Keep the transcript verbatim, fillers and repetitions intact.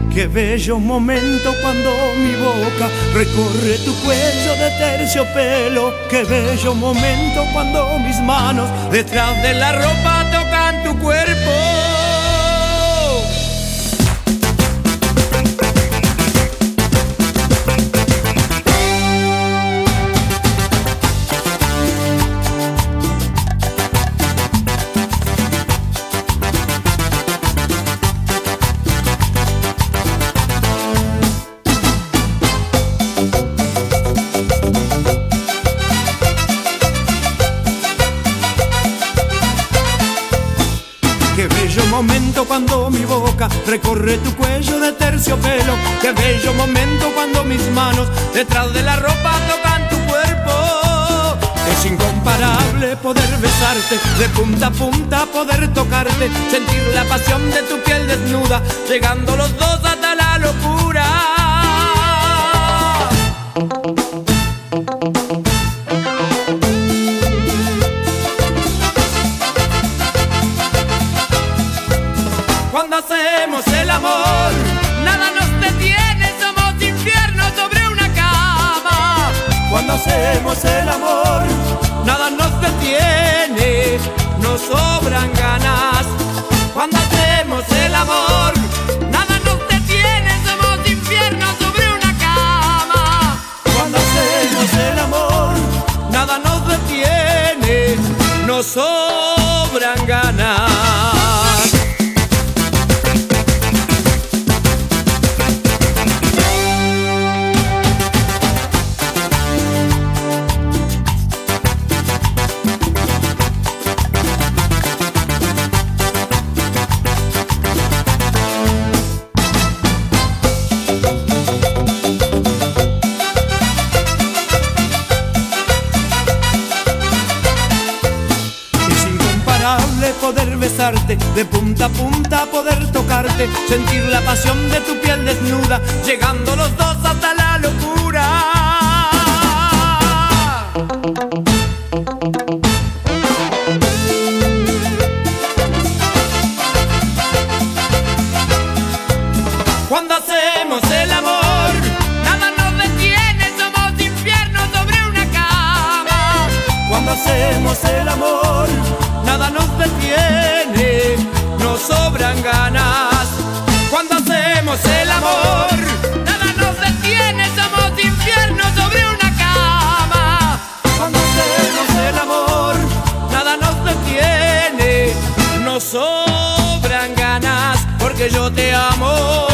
Qué bello momento cuando mi boca recorre tu cuello de terciopelo. Qué bello momento cuando mis manos detrás de la ropa tocan tu cuerpo. Qué bello momento cuando mi boca recorre tu cuello de terciopelo. Qué bello momento cuando mis manos detrás de la ropa tocan tu cuerpo. Es incomparable poder besarte de punta a punta, poder tocarte, sentir la pasión de tu piel desnuda, llegando los dos hasta la locura. Cuando hacemos el amor, nada nos detiene, somos infiernos sobre una cama. Cuando hacemos el amor, nada nos detiene, nos sobran ganas. Cuando hacemos el amor, nada nos detiene, somos infiernos sobre una cama. Cuando hacemos el amor, nada nos detiene, nos sobran ganas. Poder besarte de punta a punta, poder tocarte, sentir la pasión de tu piel desnuda, llegando los dos hasta la locura. Cuando hacemos el amor, nada nos detiene, somos infiernos sobre una cama. Cuando hacemos el amor, nada nos detiene, nos sobran ganas. Cuando hacemos el amor, nada nos detiene, somos infiernos sobre una cama. Cuando hacemos el amor, nada nos detiene, nos sobran ganas, porque yo te amo.